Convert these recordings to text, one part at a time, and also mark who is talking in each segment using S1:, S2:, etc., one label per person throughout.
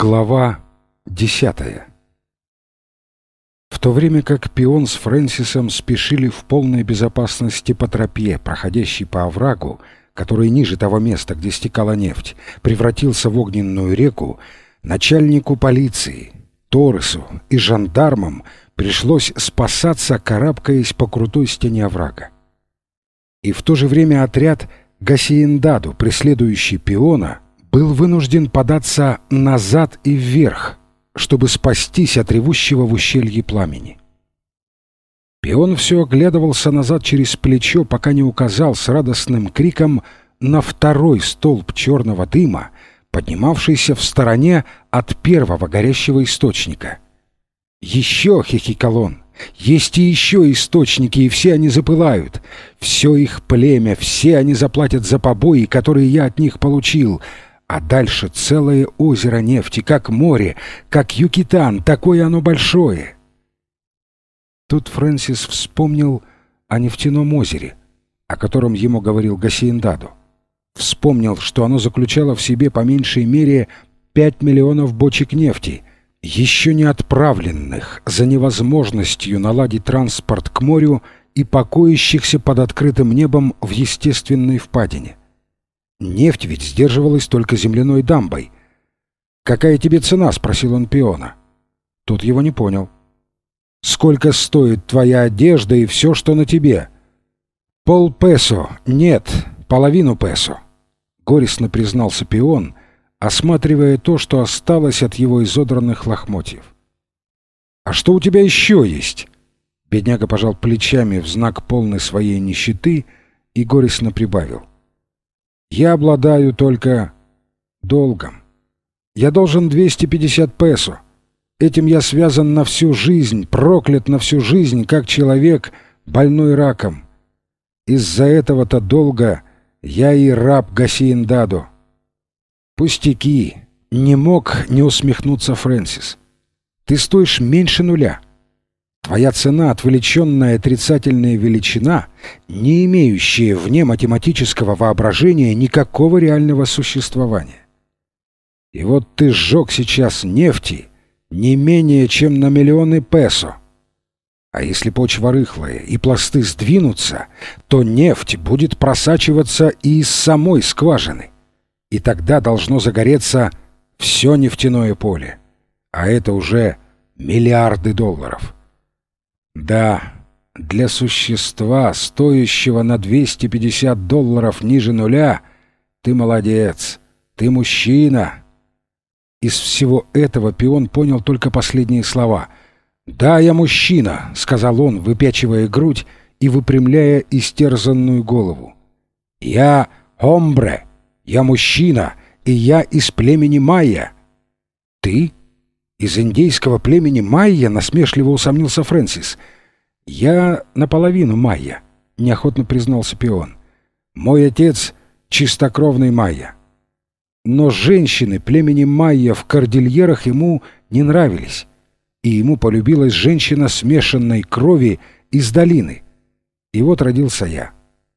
S1: Глава 10. В то время как Пион с Фрэнсисом спешили в полной безопасности по тропе, проходящей по оврагу, который ниже того места, где стекала нефть, превратился в огненную реку, начальнику полиции, Торресу и жандармам пришлось спасаться, карабкаясь по крутой стене оврага. И в то же время отряд Гасиендаду, преследующий Пиона, был вынужден податься назад и вверх, чтобы спастись от ревущего в ущелье пламени. Пион все оглядывался назад через плечо, пока не указал с радостным криком на второй столб черного дыма, поднимавшийся в стороне от первого горящего источника. «Еще!» — хихикал он. «Есть и еще источники, и все они запылают. Все их племя, все они заплатят за побои, которые я от них получил. А дальше целое озеро нефти, как море, как Юкатан, такое оно большое». Тут Фрэнсис вспомнил о нефтяном озере, о котором ему говорил Гасиендаду. Вспомнил, что оно заключало в себе по меньшей мере 5 миллионов бочек нефти, еще не отправленных за невозможностью наладить транспорт к морю и покоящихся под открытым небом в естественной впадине. Нефть ведь сдерживалась только земляной дамбой. «Какая тебе цена?» — спросил он Пиона. Тот его не понял. «Сколько стоит твоя одежда и все, что на тебе?» «Полпесо. Нет, половину песо», — горестно признался Пион, осматривая то, что осталось от его изодранных лохмотьев. «А что у тебя еще есть?» Бедняга пожал плечами в знак полной своей нищеты и горестно прибавил. «Я обладаю только долгом. Я должен 250 песо. Этим я связан на всю жизнь, проклят на всю жизнь, как человек, больной раком. Из-за этого-то долга я и раб Гасиендаду». «Пустяки!» — не мог не усмехнуться Фрэнсис. «Ты стоишь меньше нуля. Твоя цена — отвлеченная отрицательная величина, не имеющая вне математического воображения никакого реального существования. И вот ты сжег сейчас нефти не менее чем на миллионы песо. А если почва рыхлая и пласты сдвинутся, то нефть будет просачиваться и из самой скважины. И тогда должно загореться все нефтяное поле. А это уже миллиарды долларов. Да, для существа, стоящего на 250 долларов ниже нуля, ты молодец, ты мужчина». Из всего этого Пион понял только последние слова. «Да, я мужчина», — сказал он, выпячивая грудь и выпрямляя истерзанную голову. «Я хомбре, я мужчина, и я из племени майя». «Ты? Из индейского племени майя?» — насмешливо усомнился Фрэнсис. «Я наполовину майя», — неохотно признался Пион. «Мой отец — чистокровный майя». Но женщины племени майя в Кордильерах ему не нравились, и ему полюбилась женщина смешанной крови из долины. И вот родился я.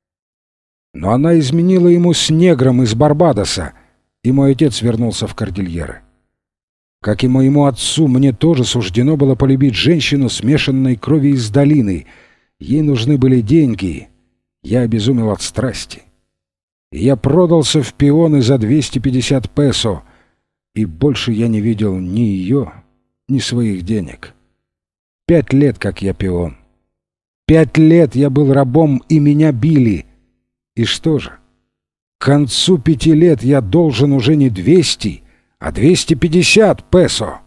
S1: Но она изменила ему с негром из Барбадоса, и мой отец вернулся в Кордильеры. Как и моему отцу, мне тоже суждено было полюбить женщину смешанной крови из долины. Ей нужны были деньги. Я обезумел от страсти. И я продался в пионы за 250 песо, и больше я не видел ни ее, ни своих денег. 5 лет, как я пион. 5 лет я был рабом, и меня били. И что же? К концу 5 лет я должен уже не 200, а 250 песо.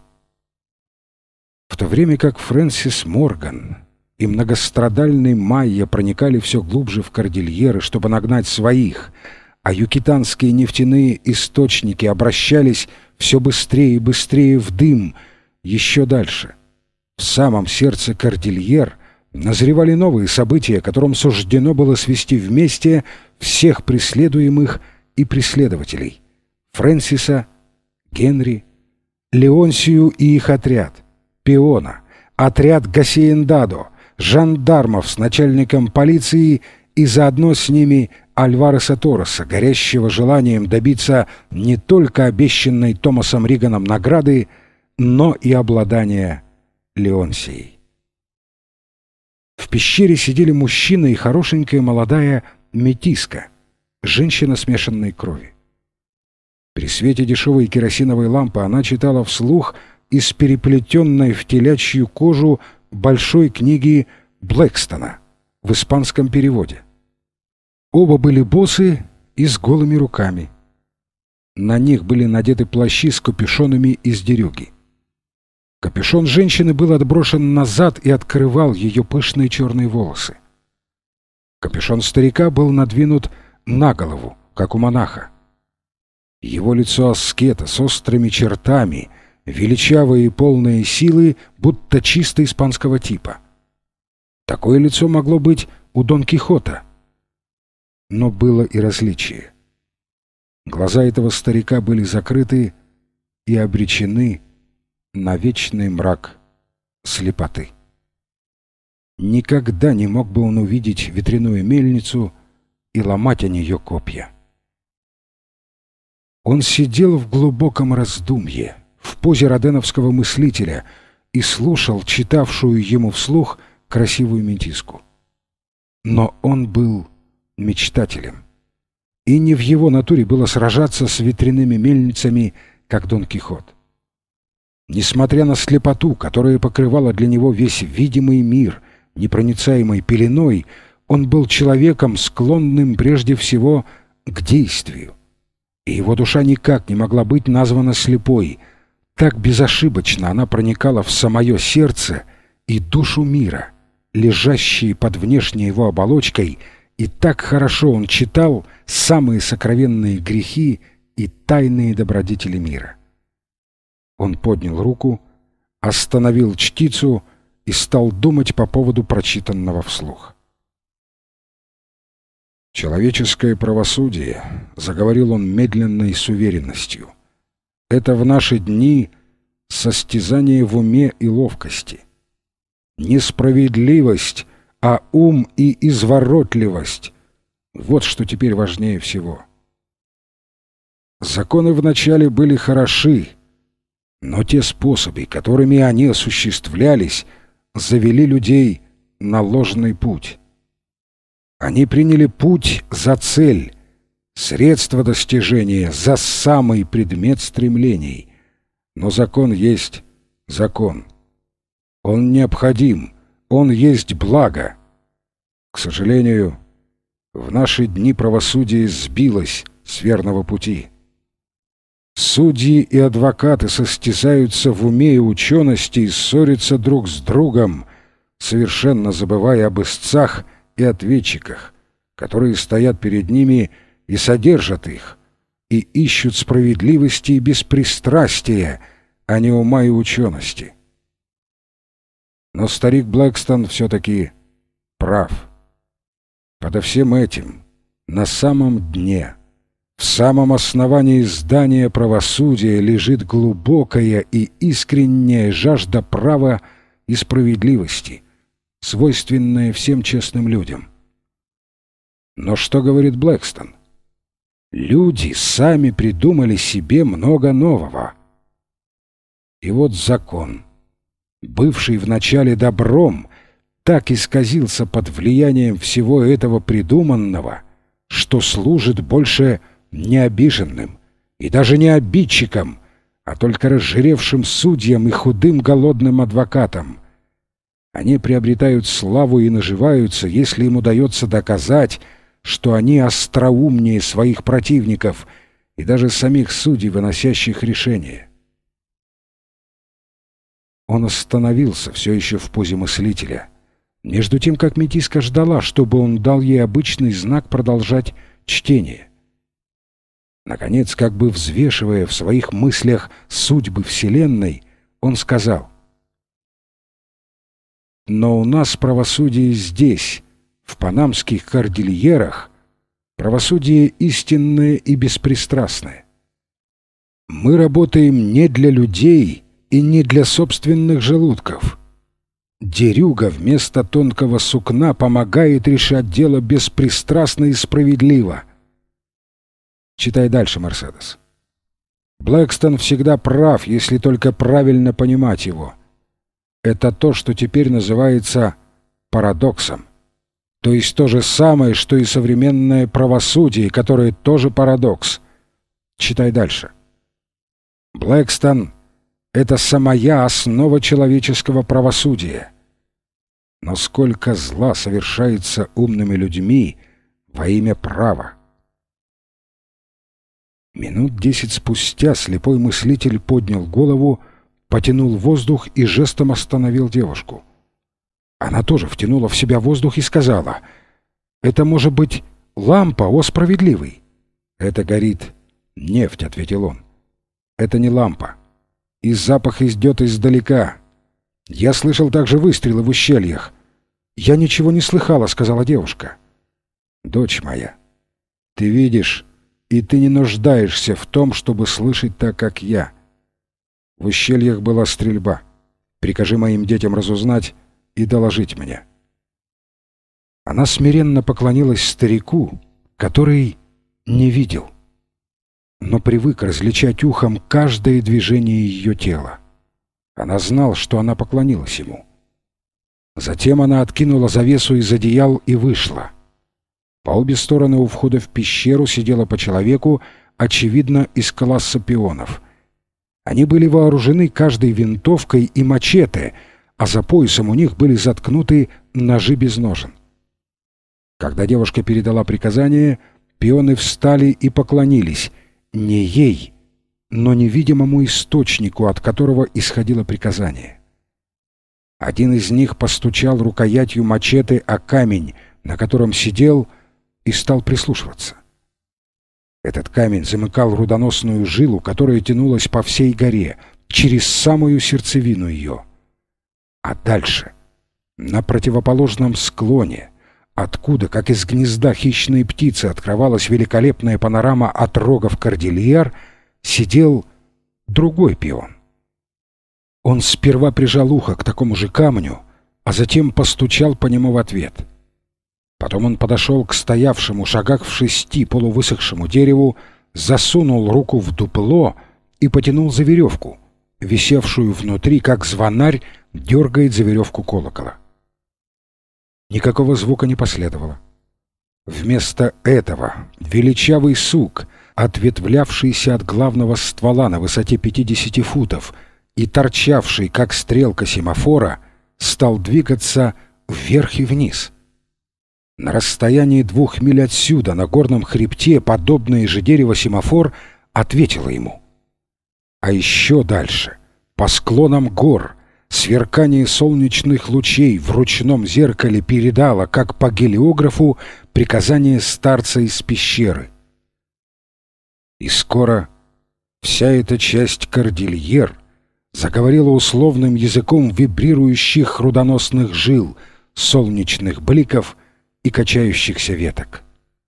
S1: В то время как Фрэнсис Морган и многострадальный майя проникали все глубже в Кордильеры, чтобы нагнать своих, а юкатанские нефтяные источники обращались все быстрее и быстрее в дым, еще дальше, в самом сердце Кордильер, назревали новые события, которым суждено было свести вместе всех преследуемых и преследователей: Фрэнсиса, Генри, Леонсию и их отряд, Пиона, отряд Гасиендаду, жандармов с начальником полиции и заодно с ними Альвареса Торреса, горящего желанием добиться не только обещанной Томасом Риганом награды, но и обладания Леонсией. В пещере сидели мужчина и хорошенькая молодая метиска, женщина смешанной крови. При свете дешевой керосиновой лампы она читала вслух из переплетенной в телячью кожу большой книги Блэкстона в испанском переводе. Оба были босы и с голыми руками. На них были надеты плащи с капюшонами из дерюги. Капюшон женщины был отброшен назад и открывал ее пышные черные волосы. Капюшон старика был надвинут на голову, как у монаха. Его лицо аскета с острыми чертами, величавое и полное силы, будто чисто испанского типа. Такое лицо могло быть у Дон Кихота. Но было и различие. Глаза этого старика были закрыты и обречены на вечный мрак слепоты. Никогда не мог бы он увидеть ветряную мельницу и ломать о нее копья. Он сидел в глубоком раздумье, в позе роденовского мыслителя, и слушал читавшую ему вслух красивую метиску. Но он был мечтателем, и не в его натуре было сражаться с ветряными мельницами, как Дон Кихот. Несмотря на слепоту, которая покрывала для него весь видимый мир непроницаемой пеленой, он был человеком, склонным прежде всего к действию. И его душа никак не могла быть названа слепой. Так безошибочно она проникала в самое сердце и душу мира, лежащие под внешней его оболочкой, и так хорошо он читал самые сокровенные грехи и тайные добродетели мира. Он поднял руку, остановил чтицу и стал думать по поводу прочитанного вслух. «Человеческое правосудие», — заговорил он медленно и с уверенностью, — «это в наши дни состязание в уме и ловкости. Не справедливость, а ум и изворотливость — вот что теперь важнее всего. Законы вначале были хороши, но те способы, которыми они осуществлялись, завели людей на ложный путь. Они приняли путь за цель, средство достижения за самый предмет стремлений. Но закон есть закон. Он необходим, он есть благо. К сожалению, в наши дни правосудие сбилось с верного пути. Судьи и адвокаты состязаются в уме и учености и ссорятся друг с другом, совершенно забывая об истцах и ответчиках, которые стоят перед ними и содержат их, и ищут справедливости и беспристрастия, а не ума и учености. Но старик Блэкстон все-таки прав. Подо всем этим, на самом дне, в самом основании здания правосудия лежит глубокая и искренняя жажда права и справедливости, свойственная всем честным людям. Но что говорит Блэкстон? Люди сами придумали себе много нового. И вот закон, бывший вначале добром, так исказился под влиянием всего этого придуманного, что служит больше не обиженным и даже не обидчикам, а только разжиревшим судьям и худым голодным адвокатам. Они приобретают славу и наживаются, если им удается доказать, что они остроумнее своих противников и даже самих судей, выносящих решения. Он остановился все еще в позе мыслителя, между тем как метиска ждала, чтобы он дал ей обычный знак продолжать чтение. Наконец, как бы взвешивая в своих мыслях судьбы Вселенной, он сказал: «Но у нас правосудие здесь, в панамских кордильерах, правосудие истинное и беспристрастное. Мы работаем не для людей и не для собственных желудков. Дерюга вместо тонкого сукна помогает решать дело беспристрастно и справедливо. Читай дальше, Мерседес. Блэкстон всегда прав, если только правильно понимать его. Это то, что теперь называется парадоксом. То есть то же самое, что и современное правосудие, которое тоже парадокс. Читай дальше. Блэкстон — это самая основа человеческого правосудия. Но сколько зла совершается умными людьми во имя права. Минут 10 спустя слепой мыслитель поднял голову, потянул воздух и жестом остановил девушку. Она тоже втянула в себя воздух и сказала: «Это может быть лампа, о справедливый!» «Это горит нефть», — ответил он. «Это не лампа. И запах идет издалека. Я слышал также выстрелы в ущельях». «Я ничего не слыхала», — сказала девушка. «Дочь моя, ты видишь, и ты не нуждаешься в том, чтобы слышать так, как я. В ущельях была стрельба. Прикажи моим детям разузнать и доложить мне». Она смиренно поклонилась старику, который не видел, но привык различать ухом каждое движение ее тела. Она знала, что она поклонилась ему. Затем она откинула завесу из одеял и вышла. По обе стороны у входа в пещеру сидело по человеку, очевидно, из класса пионов. Они были вооружены каждой винтовкой и мачете, а за поясом у них были заткнуты ножи без ножен. Когда девушка передала приказание, пионы встали и поклонились не ей, но невидимому источнику, от которого исходило приказание. Один из них постучал рукоятью мачете о камень, на котором сидел, и стал прислушиваться. Этот камень замыкал рудоносную жилу, которая тянулась по всей горе, через самую сердцевину ее. А дальше, на противоположном склоне, откуда, как из гнезда хищной птицы, открывалась великолепная панорама отрогов Кордильер, сидел другой пион. Он сперва прижал ухо к такому же камню, а затем постучал по нему в ответ. Потом он подошел к стоявшему шагах в 6 полувысохшему дереву, засунул руку в дупло и потянул за веревку, висевшую внутри, как звонарь дергает за веревку колокола. Никакого звука не последовало. Вместо этого величавый сук, ответвлявшийся от главного ствола на высоте 50 футов и торчавший, как стрелка семафора, стал двигаться вверх и вниз. На расстоянии 2 миль отсюда, на горном хребте, подобное же дерево семафор ответило ему. А еще дальше, по склонам гор, сверкание солнечных лучей в ручном зеркале передало, как по гелиографу, приказание старца из пещеры. И скоро вся эта часть Кордильер заговорила условным языком вибрирующих рудоносных жил, солнечных бликов и качающихся веток.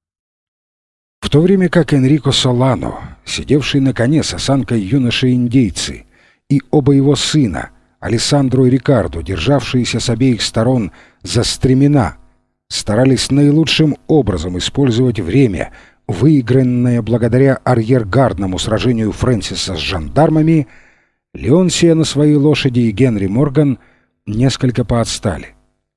S1: В то время как Энрико Солано, сидевший на коне с осанкой юноши-индейцы, и оба его сына, Алессандро и Рикардо, державшиеся с обеих сторон за стремена, старались наилучшим образом использовать время, выигранное благодаря арьергардному сражению Фрэнсиса с жандармами, Леонсия на своей лошади и Генри Морган несколько поотстали.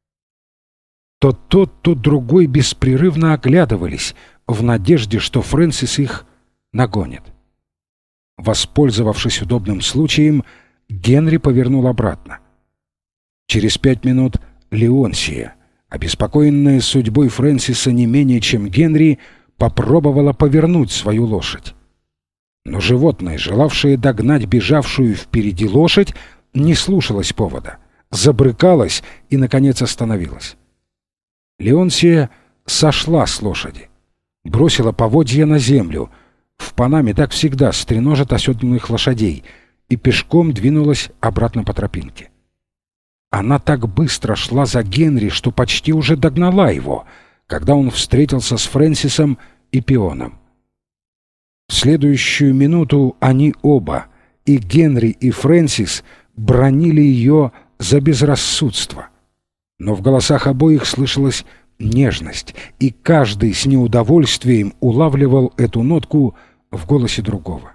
S1: То тот, то другой беспрерывно оглядывались в надежде, что Фрэнсис их нагонит. Воспользовавшись удобным случаем, Генри повернул обратно. Через 5 минут Леонсия, обеспокоенная судьбой Фрэнсиса не менее чем Генри, попробовала повернуть свою лошадь. Но животное, желавшее догнать бежавшую впереди лошадь, не слушалось повода, забрыкалось и, наконец, остановилось. Леонсия сошла с лошади, бросила поводья на землю. В Панаме так всегда стреножат оседланных лошадей, и пешком двинулась обратно по тропинке. Она так быстро шла за Генри, что почти уже догнала его, когда он встретился с Фрэнсисом и пионом. В следующую минуту они оба, и Генри, и Фрэнсис, бранили ее за безрассудство. Но в голосах обоих слышалась нежность, и каждый с неудовольствием улавливал эту нотку в голосе другого.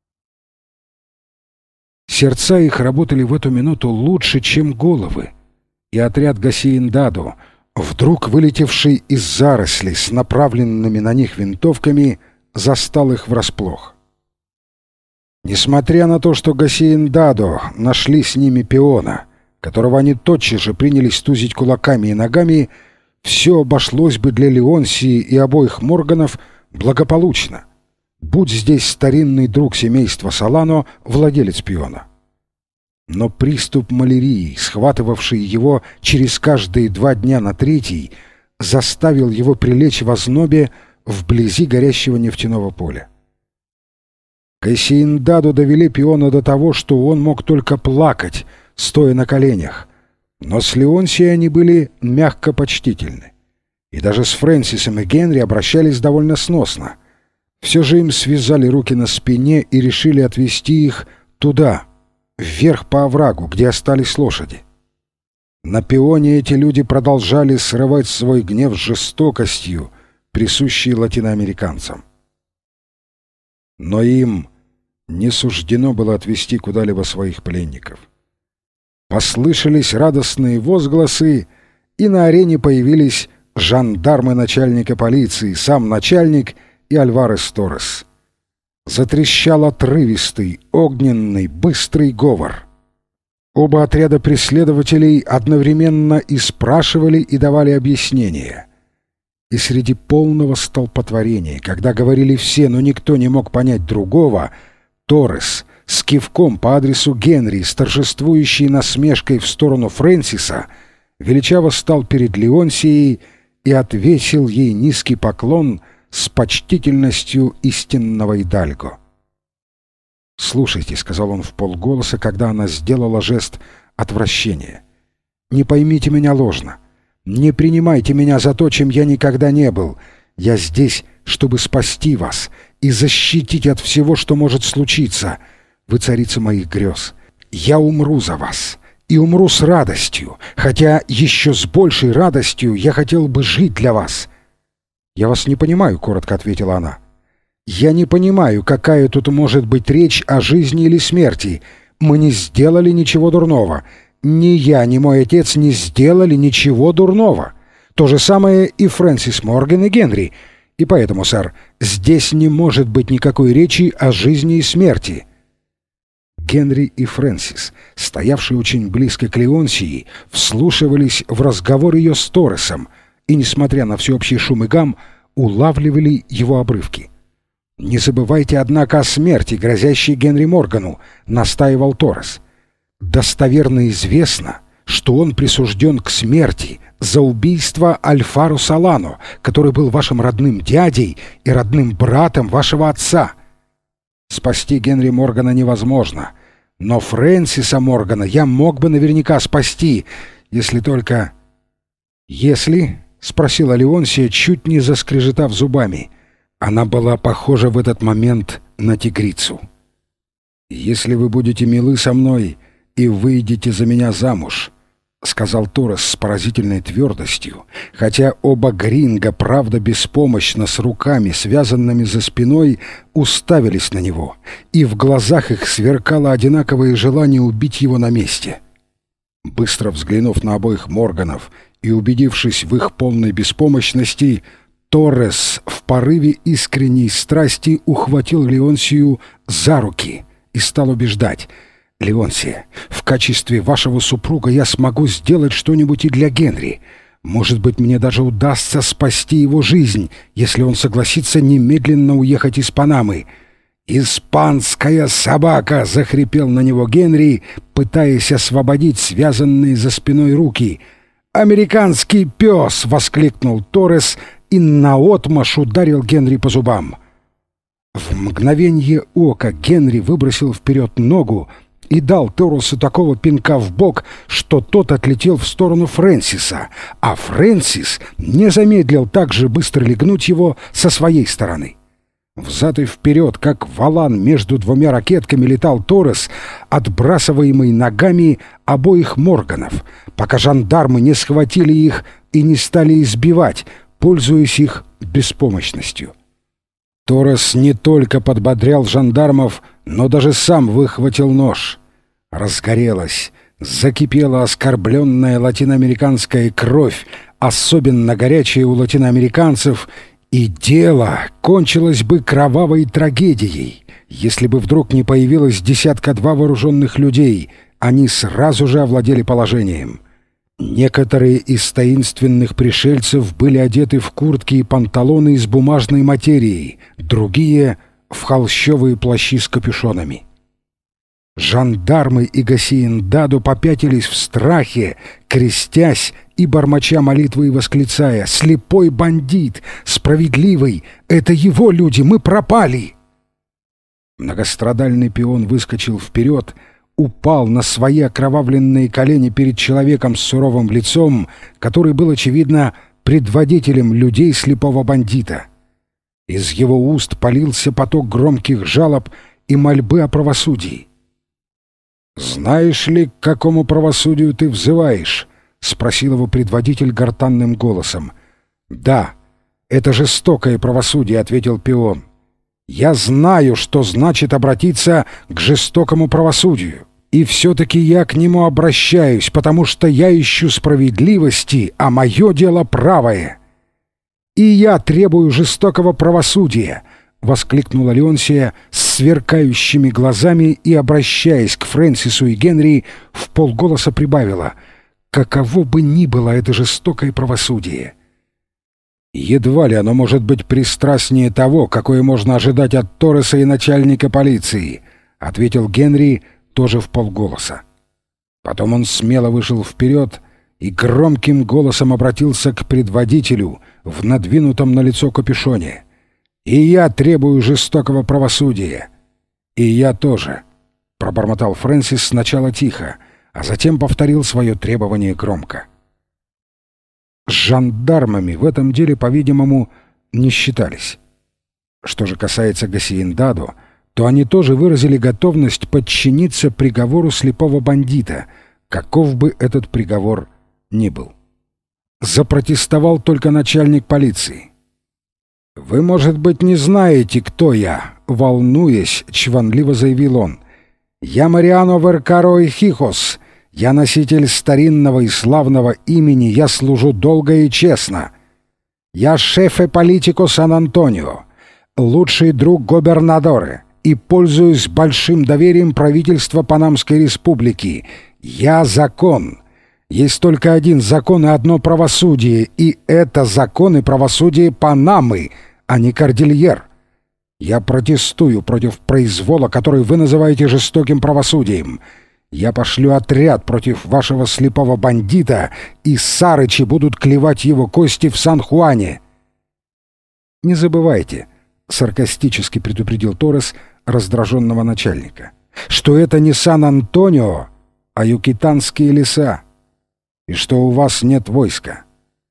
S1: Сердца их работали в эту минуту лучше, чем головы, и отряд Гассиин-Дадо, вдруг вылетевший из зарослей с направленными на них винтовками, застал их врасплох. Несмотря на то, что Гассиин-Дадо нашли с ними пиона, которого они тотчас же принялись тузить кулаками и ногами, все обошлось бы для Леонсии и обоих Морганов благополучно. Будь здесь старинный друг семейства Солано, владелец пиона. Но приступ малярии, схватывавший его через каждые 2 дня на третий, заставил его прилечь в ознобе вблизи горящего нефтяного поля. Гассиин-Дадо довели пиона до того, что он мог только плакать, стоя на коленях, но с Леонсией они были мягко почтительны. И даже с Фрэнсисом и Генри обращались довольно сносно. Все же им связали руки на спине и решили отвезти их туда, вверх по оврагу, где остались лошади. На пионе эти люди продолжали срывать свой гнев с жестокостью, присущей латиноамериканцам. Но им не суждено было отвезти куда-либо своих пленников. Послышались радостные возгласы, и на арене появились жандармы начальника полиции, сам начальник и Альварес Торрес. Затрещал отрывистый, огненный, быстрый говор. Оба отряда преследователей одновременно и спрашивали, и давали объяснения. И среди полного столпотворения, когда говорили все, но никто не мог понять другого, Торрес с кивком по адресу Генри, с торжествующей насмешкой в сторону Фрэнсиса, величаво стал перед Леонсией и отвесил ей низкий поклон с почтительностью истинного идальго. «Слушайте», — сказал он вполголоса, когда она сделала жест отвращения, — «не поймите меня ложно. Не принимайте меня за то, чем я никогда не был. Я здесь, чтобы спасти вас и защитить от всего, что может случиться. Вы царица моих грез. Я умру за вас. И умру с радостью, хотя еще с большей радостью я хотел бы жить для вас». «Я вас не понимаю», — коротко ответила она. «Я не понимаю, какая тут может быть речь о жизни или смерти. Мы не сделали ничего дурного. Ни я, ни мой отец не сделали ничего дурного. То же самое и Фрэнсис Морган и Генри. И поэтому, сэр, здесь не может быть никакой речи о жизни и смерти». Генри и Фрэнсис, стоявшие очень близко к Леонсии, вслушивались в разговор ее с Торресом и, несмотря на всеобщий шум и гам, улавливали его обрывки. «Не забывайте, однако, о смерти, грозящей Генри Моргану», — настаивал Торрес. «Достоверно известно, что он присужден к смерти за убийство Альфаро Солано, который был вашим родным дядей и родным братом вашего отца. Спасти Генри Моргана невозможно, но Фрэнсиса Моргана я мог бы наверняка спасти, если только...» «Если?» — спросила Леонсия, чуть не заскрежетав зубами. Она была похожа в этот момент на тигрицу. «Если вы будете милы со мной и выйдете за меня замуж», — сказал Торрес с поразительной твердостью, хотя оба гринго, правда, беспомощно, с руками, связанными за спиной, уставились на него, и в глазах их сверкало одинаковое желание убить его на месте. Быстро взглянув на обоих Морганов и убедившись в их полной беспомощности, Торрес в порыве искренней страсти ухватил Леонсию за руки и стал убеждать: «Леонсия, в качестве вашего супруга я смогу сделать что-нибудь и для Генри. Может быть, мне даже удастся спасти его жизнь, если он согласится немедленно уехать из Панамы». «Испанская собака!» — захрипел на него Генри, пытаясь освободить связанные за спиной руки. «Американский пес!» — воскликнул Торрес и наотмашь ударил Генри по зубам. В мгновенье ока Генри выбросил вперед ногу и дал Торресу такого пинка в бок, что тот отлетел в сторону Фрэнсиса, а Фрэнсис не замедлил так же быстро легнуть его со своей стороны. Взад и вперед, как валан между двумя ракетками, летал Торрес, отбрасываемый ногами обоих Морганов, пока жандармы не схватили их и не стали избивать, пользуясь их беспомощностью. Торрес не только подбодрял жандармов, но даже сам выхватил нож. Разгорелась, закипела оскорбленная латиноамериканская кровь, особенно горячая у латиноамериканцев, и дело кончилось бы кровавой трагедией. Если бы вдруг не появилось десятка-два вооруженных людей, они сразу же овладели положением. Некоторые из таинственных пришельцев были одеты в куртки и панталоны из бумажной материи, другие — в холщовые плащи с капюшонами. Жандармы и Гасиендаду попятились в страхе, крестясь и бормоча молитвы и восклицая: «Слепой бандит! Справедливый! Это его люди! Мы пропали!» Многострадальный пион выскочил вперед, упал на свои окровавленные колени перед человеком с суровым лицом, который был, очевидно, предводителем людей слепого бандита. Из его уст полился поток громких жалоб и мольбы о правосудии. «Знаешь ли, к какому правосудию ты взываешь?» — спросил его предводитель гортанным голосом. «Да, это жестокое правосудие», — ответил пион. «Я знаю, что значит обратиться к жестокому правосудию, и все-таки я к нему обращаюсь, потому что я ищу справедливости, а мое дело правое. И я требую жестокого правосудия», — воскликнула Леонсия с сверкающими глазами и, обращаясь к Фрэнсису и Генри, вполголоса прибавила: «Каково бы ни было это жестокое правосудие, едва ли оно может быть пристрастнее того, какое можно ожидать от Торреса и начальника полиции», — ответил Генри тоже вполголоса. Потом он смело вышел вперед и громким голосом обратился к предводителю в надвинутом на лицо капюшоне: «И я требую жестокого правосудия». «И я тоже», — пробормотал Фрэнсис сначала тихо, а затем повторил свое требование громко. С жандармами в этом деле, по-видимому, не считались. Что же касается Гасиендаду, то они тоже выразили готовность подчиниться приговору слепого бандита, каков бы этот приговор ни был. Запротестовал только начальник полиции. «Вы, может быть, не знаете, кто я?» — волнуясь, чванливо заявил он. «Я Мариано Веркаро и Хихос. Я носитель старинного и славного имени, я служу долго и честно. Я шефе политико Сан-Антонио, лучший друг гобернадора, и пользуюсь большим доверием правительства Панамской республики. Я закон. Есть только один закон и одно правосудие, и это закон и правосудие Панамы, а не Кордильер. Я протестую против произвола, который вы называете жестоким правосудием. Я пошлю отряд против вашего слепого бандита, и сарычи будут клевать его кости в Сан-Хуане». «Не забывайте», — саркастически предупредил Торрес раздраженного начальника, «что это не Сан-Антонио, а юкитанские леса, и что у вас нет войска.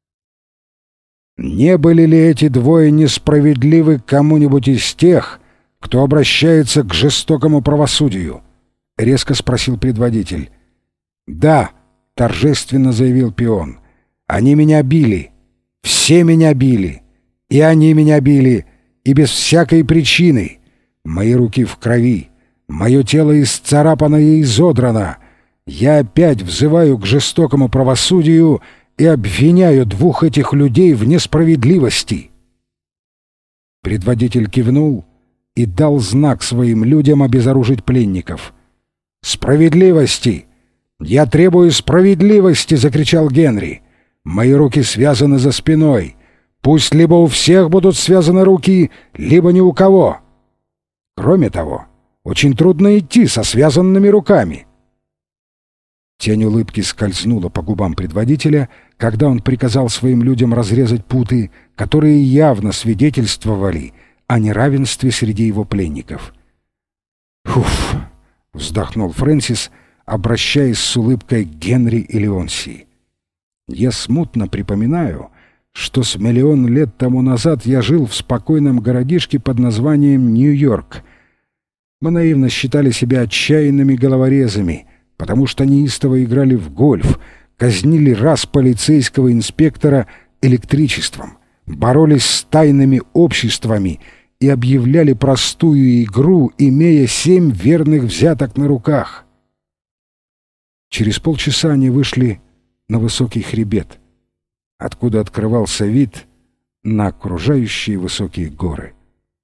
S1: Не были ли эти двое несправедливы к кому-нибудь из тех, кто обращается к жестокому правосудию?» — резко спросил предводитель. «Да», — торжественно заявил пион, — «они меня били, все меня били, и они меня били, и без всякой причины. Мои руки в крови, мое тело исцарапано и изодрано. Я опять взываю к жестокому правосудию и обвиняю двух этих людей в несправедливости». Предводитель кивнул и дал знак своим людям обезоружить пленников. «Справедливости! Я требую справедливости!» — закричал Генри. «Мои руки связаны за спиной. Пусть либо у всех будут связаны руки, либо ни у кого. Кроме того, очень трудно идти со связанными руками». Тень улыбки скользнула по губам предводителя, когда он приказал своим людям разрезать путы, которые явно свидетельствовали о неравенстве среди его пленников. «Фуф!» — вздохнул Фрэнсис, обращаясь с улыбкой к Генри и Леонсии. «Я смутно припоминаю, что с миллион лет тому назад я жил в спокойном городишке под названием Нью-Йорк. Мы наивно считали себя отчаянными головорезами, потому что неистово играли в гольф, казнили раз полицейского инспектора электричеством, боролись с тайными обществами и объявляли простую игру, имея 7 верных взяток на руках. Через полчаса они вышли на высокий хребет, откуда открывался вид на окружающие высокие горы.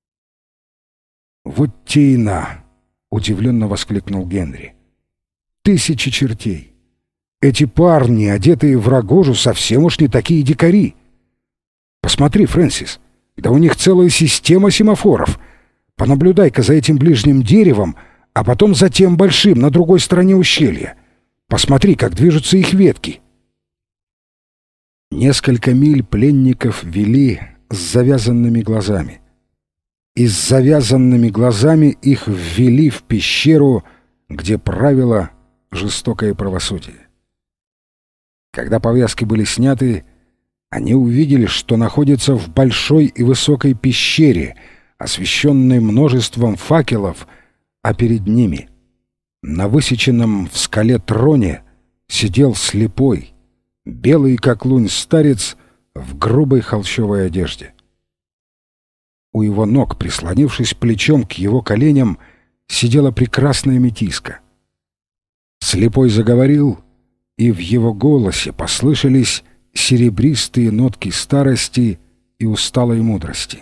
S1: «Вот те и на!» — удивленно воскликнул Генри. «Тысячи чертей! Эти парни, одетые в рогожу, совсем уж не такие дикари! Посмотри, Фрэнсис, да у них целая система семафоров! Понаблюдай-ка за этим ближним деревом, а потом за тем большим на другой стороне ущелья. Посмотри, как движутся их ветки!» Несколько миль пленников вели с завязанными глазами. И с завязанными глазами их ввели в пещеру, где правило жестокое правосудие. Когда повязки были сняты, они увидели, что находятся в большой и высокой пещере, освещенной множеством факелов, а перед ними, на высеченном в скале троне, сидел слепой, белый как лунь старец в грубой холщовой одежде. У его ног, прислонившись плечом к его коленям, сидела прекрасная метиска. Слепой заговорил, и в его голосе послышались серебристые нотки старости и усталой мудрости.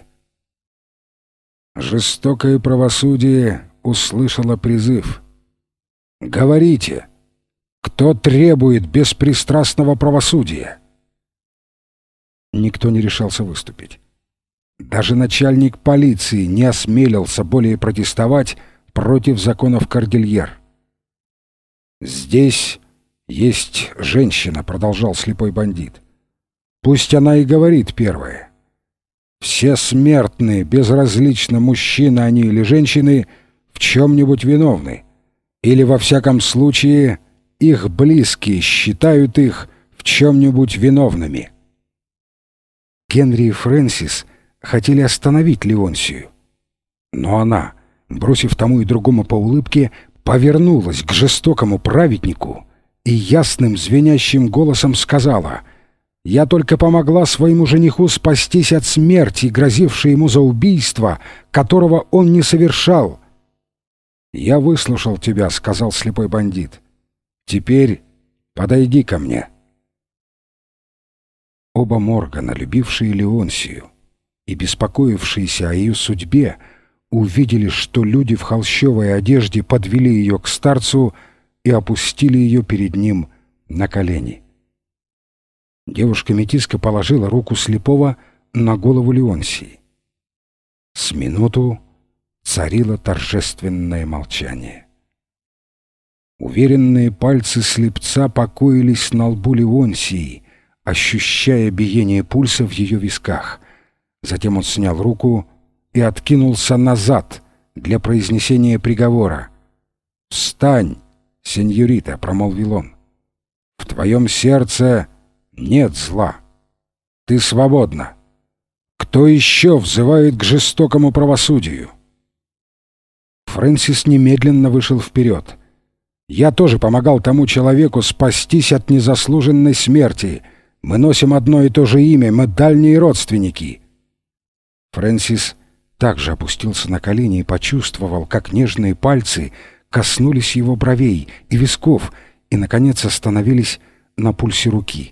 S1: Жестокое правосудие услышало призыв. «Говорите, кто требует беспристрастного правосудия?» Никто не решался выступить. Даже начальник полиции не осмелился более протестовать против законов Кордильер. «Здесь есть женщина», — продолжал слепой бандит. «Пусть она и говорит первая. Все смертные, безразлично, мужчины они или женщины, в чем-нибудь виновны, или, во всяком случае, их близкие считают их в чем-нибудь виновными». Генри и Фрэнсис хотели остановить Леонсию, но она, бросив тому и другому по улыбке, повернулась к жестокому праведнику и ясным звенящим голосом сказала: «Я только помогла своему жениху спастись от смерти, грозившей ему за убийство, которого он не совершал». «Я выслушал тебя», — сказал слепой бандит. «Теперь подойди ко мне». Оба Моргана, любившие Леонсию и беспокоившиеся о ее судьбе, увидели, что люди в холщовой одежде подвели ее к старцу и опустили ее перед ним на колени. Девушка-метиска положила руку слепого на голову Леонсии. С минуту царило торжественное молчание. Уверенные пальцы слепца покоились на лбу Леонсии, ощущая биение пульса в ее висках. Затем он снял руку и откинулся назад для произнесения приговора. «Встань, сеньорита», — промолвил он. «В твоем сердце нет зла. Ты свободна. Кто еще взывает к жестокому правосудию?» Фрэнсис немедленно вышел вперед. «Я тоже помогал тому человеку спастись от незаслуженной смерти. Мы носим одно и то же имя, мы дальние родственники». Фрэнсис также опустился на колени и почувствовал, как нежные пальцы коснулись его бровей и висков и, наконец, остановились на пульсе руки.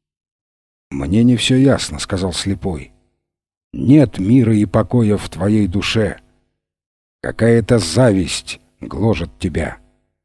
S1: «Мне не все ясно», — сказал слепой. «Нет мира и покоя в твоей душе. Какая-то зависть гложет тебя».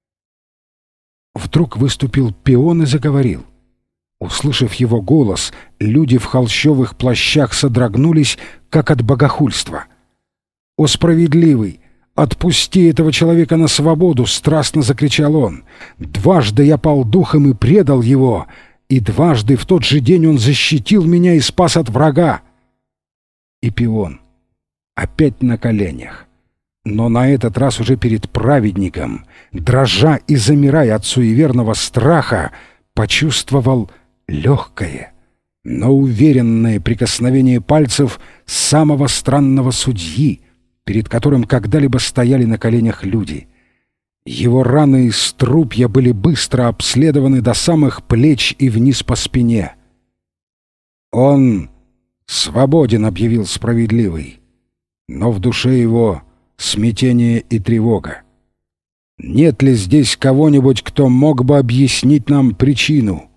S1: Вдруг выступил пион и заговорил. Услышав его голос, люди в холщовых плащах содрогнулись, как от богохульства. «О, справедливый! Отпусти этого человека на свободу!» — страстно закричал он. «Дважды я пал духом и предал его, и дважды в тот же день он защитил меня и спас от врага!» И пион опять на коленях, но на этот раз уже перед праведником, дрожа и замирая от суеверного страха, почувствовал легкое, но уверенное прикосновение пальцев самого странного судьи, перед которым когда-либо стояли на коленях люди. Его раны и струпья были быстро обследованы до самых плеч и вниз по спине. «Он свободен», — объявил справедливый, но в душе его смятение и тревога. «Нет ли здесь кого-нибудь, кто мог бы объяснить нам причину?»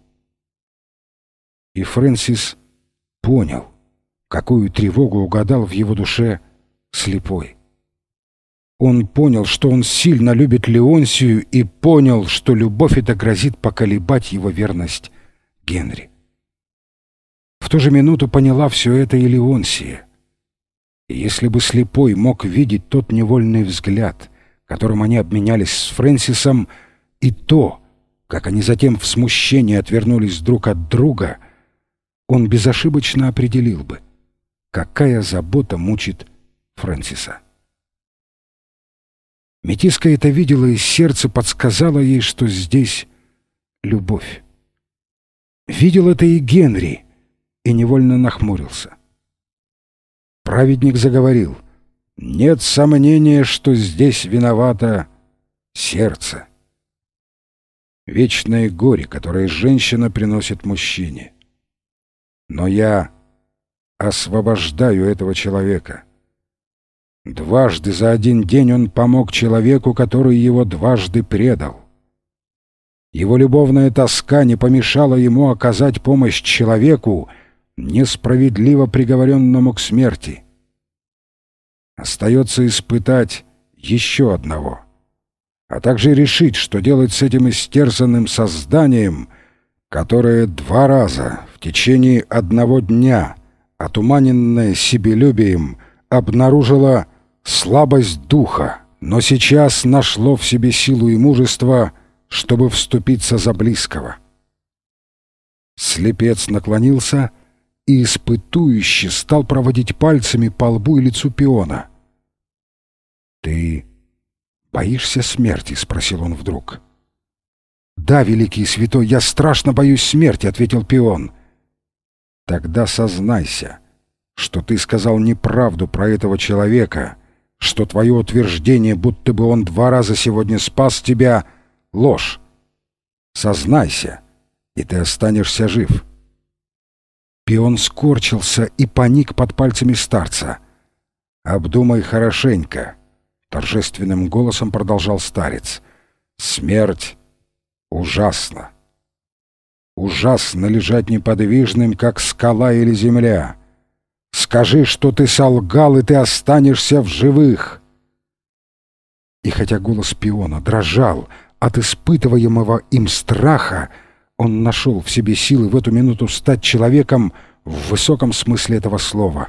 S1: И Фрэнсис понял, какую тревогу угадал в его душе слепой. Он понял, что он сильно любит Леонсию, и понял, что любовь эта грозит поколебать его верность Генри. В ту же минуту поняла все это и Леонсия. И если бы слепой мог видеть тот невольный взгляд, которым они обменялись с Фрэнсисом, и то, как они затем в смущении отвернулись друг от друга, он безошибочно определил бы, какая забота мучит Фрэнсиса. Метиска это видела, и сердце подсказало ей, что здесь любовь. Видел это и Генри, и невольно нахмурился. Праведник заговорил: «Нет сомнения, что здесь виновато сердце. Вечное горе, которое женщина приносит мужчине. Но я освобождаю этого человека. Дважды за один день он помог человеку, который его дважды предал. Его любовная тоска не помешала ему оказать помощь человеку, несправедливо приговоренному к смерти. Остается испытать еще одного, а также решить, что делать с этим истерзанным созданием, которое 2 раза в течение 1 дня, отуманенное себелюбием, обнаружило слабость духа, но сейчас нашло в себе силу и мужество, чтобы вступиться за близкого». Слепец наклонился и испытующе стал проводить пальцами по лбу и лицу пиона. «Ты боишься смерти?» — спросил он вдруг. «Да, великий и святой, я страшно боюсь смерти», — ответил пион. «Тогда сознайся, что ты сказал неправду про этого человека, что твое утверждение, будто бы он 2 раза сегодня спас тебя, — ложь. Сознайся, и ты останешься жив». Пион скорчился и поник под пальцами старца. «Обдумай хорошенько», — торжественным голосом продолжал старец. «Смерть ужасна. Ужасно лежать неподвижным, как скала или земля. Скажи, что ты солгал, и ты останешься в живых». И хотя голос пиона дрожал от испытываемого им страха, он нашел в себе силы в эту минуту стать человеком в высоком смысле этого слова.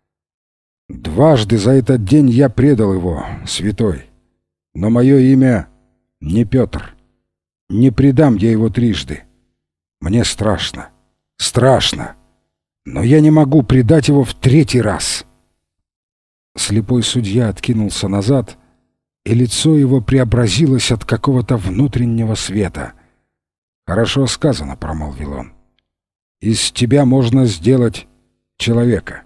S1: «Дважды за этот день я предал его, святой, но мое имя не Петр. Не предам я его 3. Мне страшно, страшно, но я не могу предать его в 3-й раз». Слепой судья откинулся назад, и лицо его преобразилось от какого-то внутреннего света. «Хорошо сказано», — промолвил он. «Из тебя можно сделать человека.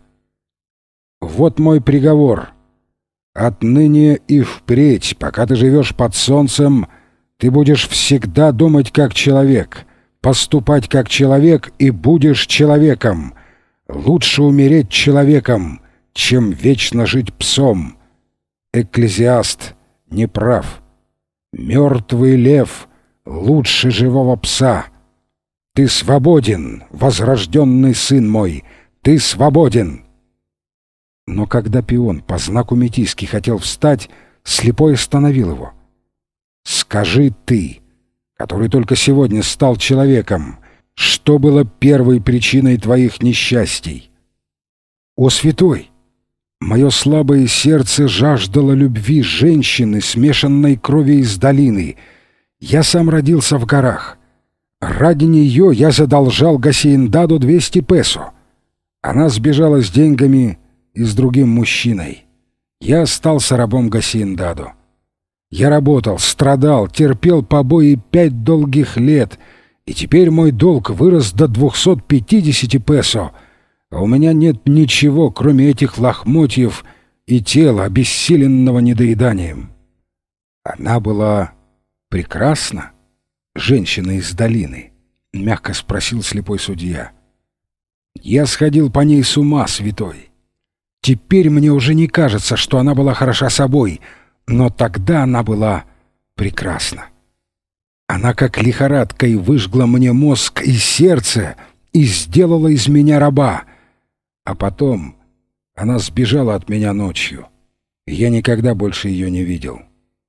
S1: Вот мой приговор. Отныне и впредь, пока ты живешь под солнцем, ты будешь всегда думать как человек, поступать как человек и будешь человеком. Лучше умереть человеком, чем вечно жить псом. Экклезиаст не прав. Мертвый лев лучше живого пса. Ты свободен, возрожденный сын мой, ты свободен». Но когда пион по знаку метиски хотел встать, слепой остановил его. «Скажи ты, который только сегодня стал человеком, что было первой причиной твоих несчастий?» «О, святой! Мое слабое сердце жаждало любви женщины, смешанной крови из долины. Я сам родился в горах. Ради нее я задолжал Гасиендаду 200 песо. Она сбежала с деньгами и с другим мужчиной. Я остался рабом Гасиендаду. Я работал, страдал, терпел побои 5 долгих лет, и теперь мой долг вырос до 250 песо, а у меня нет ничего, кроме этих лохмотьев и тела, обессиленного недоеданием». «Она была прекрасна, женщина из долины?» — мягко спросил слепой судья. «Я сходил по ней с ума, святой. Теперь мне уже не кажется, что она была хороша собой, но тогда она была прекрасна. Она как лихорадкой выжгла мне мозг и сердце и сделала из меня раба. А потом она сбежала от меня ночью, и я никогда больше ее не видел».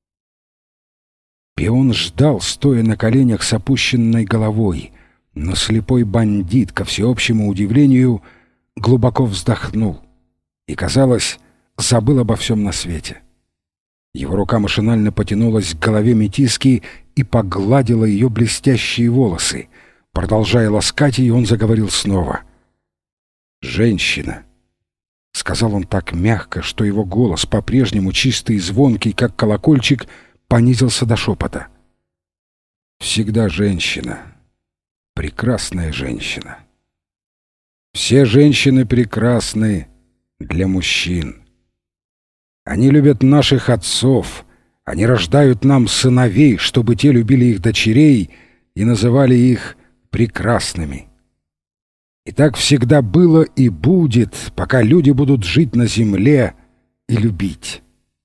S1: Пион ждал, стоя на коленях с опущенной головой, но слепой бандит, ко всеобщему удивлению, глубоко вздохнул и, казалось, забыл обо всем на свете. Его рука машинально потянулась к голове метиски и погладила ее блестящие волосы. Продолжая ласкать ее, он заговорил снова. «Женщина», — сказал он так мягко, что его голос, по-прежнему чистый и звонкий, как колокольчик, понизился до шепота. «Всегда женщина, прекрасная женщина. Все женщины прекрасны для мужчин. Они любят наших отцов, они рождают нам сыновей, чтобы те любили их дочерей и называли их прекрасными. И так всегда было и будет, пока люди будут жить на земле и любить».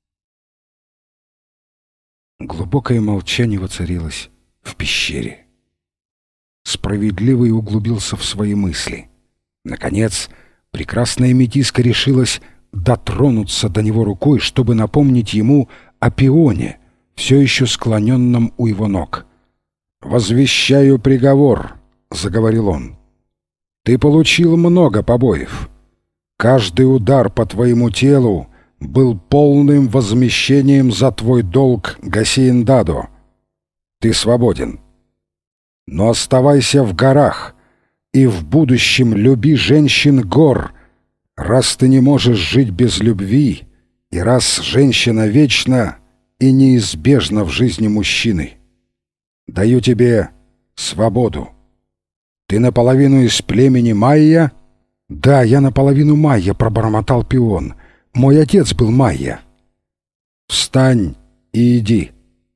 S1: Глубокое молчание воцарилось в пещере. Справедливый углубился в свои мысли. Наконец, прекрасная метиска решилась дотронуться до него рукой, чтобы напомнить ему о Пионе, все еще склоненном у его ног. «Возвещаю приговор», — заговорил он. «Ты получил много побоев. Каждый удар по твоему телу был полным возмещением за твой долг Гасиендадо. Ты свободен. Но оставайся в горах и в будущем люби женщин гор, раз ты не можешь жить без любви, и раз женщина вечна и неизбежна в жизни мужчины. Даю тебе свободу. Ты наполовину из племени майя?» «Да, я наполовину майя», — пробормотал Пион. «Мой отец был майя». «Встань и иди.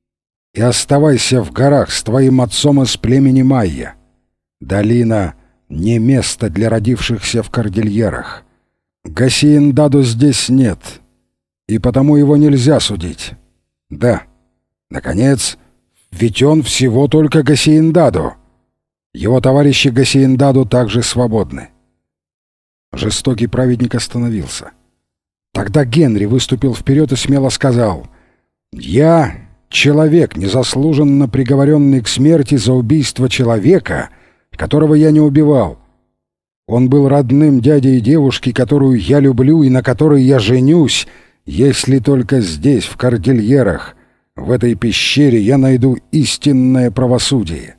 S1: И оставайся в горах с твоим отцом из племени майя. Долина — не место для родившихся в кордильерах. Гасиендадо здесь нет, и потому его нельзя судить. Да, наконец, ведь он всего только Гасиендадо. Его товарищи Гасиендадо также свободны». Жестокий праведник остановился. Тогда Генри выступил вперед и смело сказал: «Я человек, незаслуженно приговоренный к смерти за убийство человека, которого я не убивал. Он был родным дядей девушки, которую я люблю и на которой я женюсь, если только здесь, в Кордильерах, в этой пещере, я найду истинное правосудие».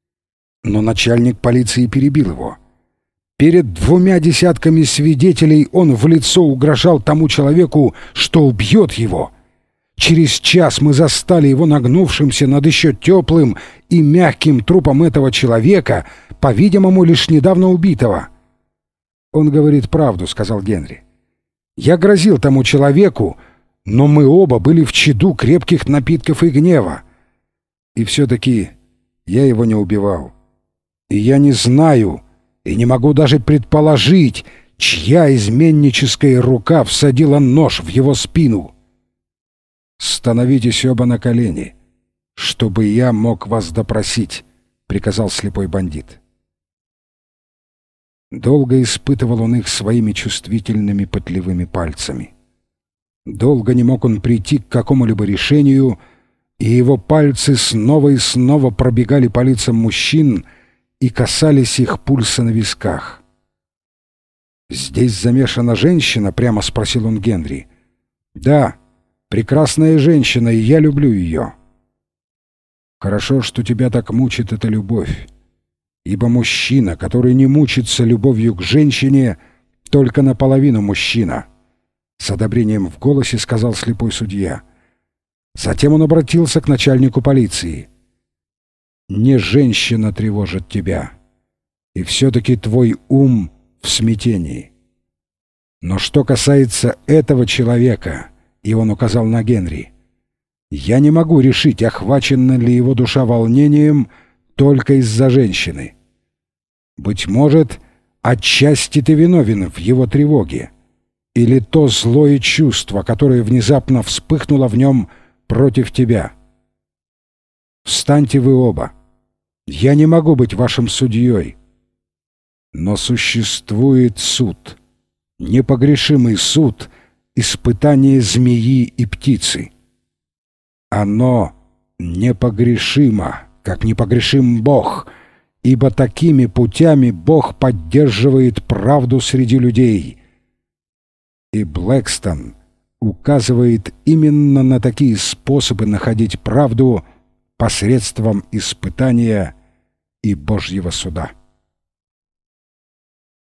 S1: Но начальник полиции перебил его. Перед 2 десятками свидетелей он в лицо угрожал тому человеку, что убьет его. Через час мы застали его нагнувшимся над еще теплым и мягким трупом этого человека, по-видимому, лишь недавно убитого. «Он говорит правду», — сказал Генри. «Я грозил тому человеку, но мы оба были в чаду крепких напитков и гнева. И все-таки я его не убивал. И я не знаю и не могу даже предположить, чья изменническая рука всадила нож в его спину. «Становитесь оба на колени, чтобы я мог вас допросить», — приказал слепой бандит. Долго испытывал он их своими чувствительными пытливыми пальцами. Долго не мог он прийти к какому-либо решению, и его пальцы снова и снова пробегали по лицам мужчин и касались их пульса на висках. «Здесь замешана женщина?» — прямо спросил он Генри. «Да, прекрасная женщина, и я люблю ее». «Хорошо, что тебя так мучит эта любовь, ибо мужчина, который не мучится любовью к женщине, только наполовину мужчина», — с одобрением в голосе сказал слепой судья. Затем он обратился к начальнику полиции. не женщина тревожит тебя, и все-таки твой ум в смятении. Но что касается этого человека, и он указал на Генри, я не могу решить, охвачена ли его душа волнением только из-за женщины. Быть может, отчасти ты виновен в его тревоге, или то злое чувство, которое внезапно вспыхнуло в нем против тебя. Встаньте вы оба. Я не могу быть вашим судьей. Но существует суд, непогрешимый суд, испытание змеи и птицы. Оно непогрешимо, как непогрешим Бог, ибо такими путями Бог поддерживает правду среди людей. И Блэкстон указывает именно на такие способы находить правду посредством испытания и Божьего суда.